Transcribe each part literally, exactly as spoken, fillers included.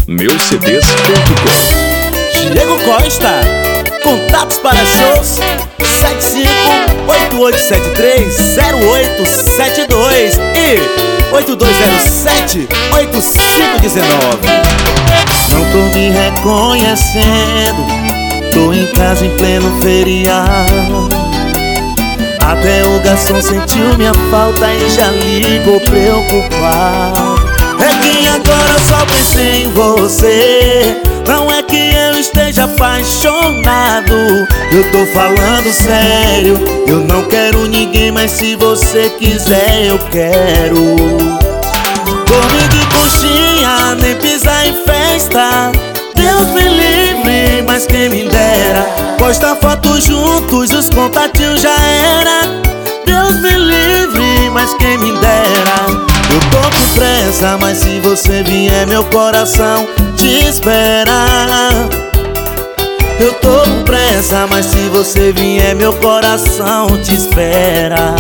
meu c d s ponto com. Diego Costa, contatos para shows sete cinco oito oito sete três zero oito sete dois e oito dois zero sete oito cinco um nove. Não tô me reconhecendo, tô em casa em pleno feriado. Até o garçom sentiu minha falta e já ligou preocupado. É que agora só pensei em você, não é que eu esteja apaixonado. Eu tô falando sério, eu não quero ninguém, mas se você quiser eu quero. Dormir de conchinha, nem pisar em festa, Deus me livre, mas quem me dera. Posta foto juntos, os contatinhos já era. Deus me livre, mas quem me dera. Eu tô com pressa, mas se você vier meu coração te espera. Eu tô com pressa, mas se você vier meu coração te espera.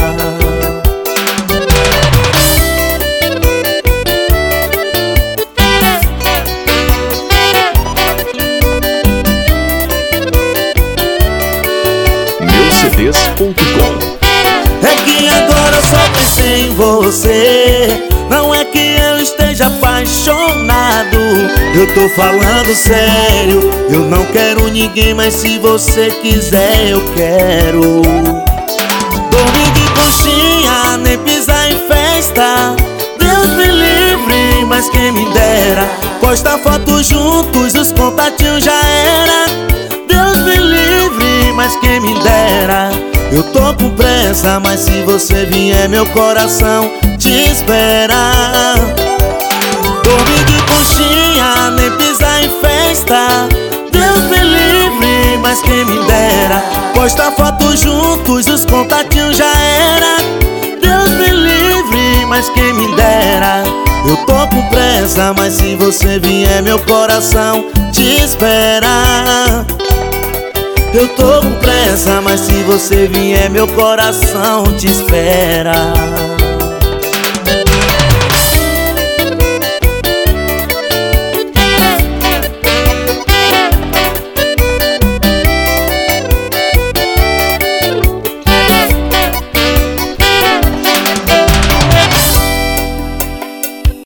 meu c d s ponto com. É que agora eu só pensei em você, não é que eu esteja apaixonado. Eu tô falando sério, eu não quero ninguém, mas se você quiser eu quero. Dormir de conchinha, nem pisar em festa, Deus me livre, mas quem me dera. Posta foto juntos, os contatinhos já era. Deus me livre, mas quem me dera. Eu tô com pressa, mas se você vier meu coração te espera. Dormir de conchinha, nem pisar em festa, Deus me livre, mas quem me dera. Posta foto juntos, os contatinhos já era. Deus me livre, mas quem me dera. Eu tô com pressa, mas se você vier meu coração te espera. Eu tô com pressa, mas se você vier meu coração te espera.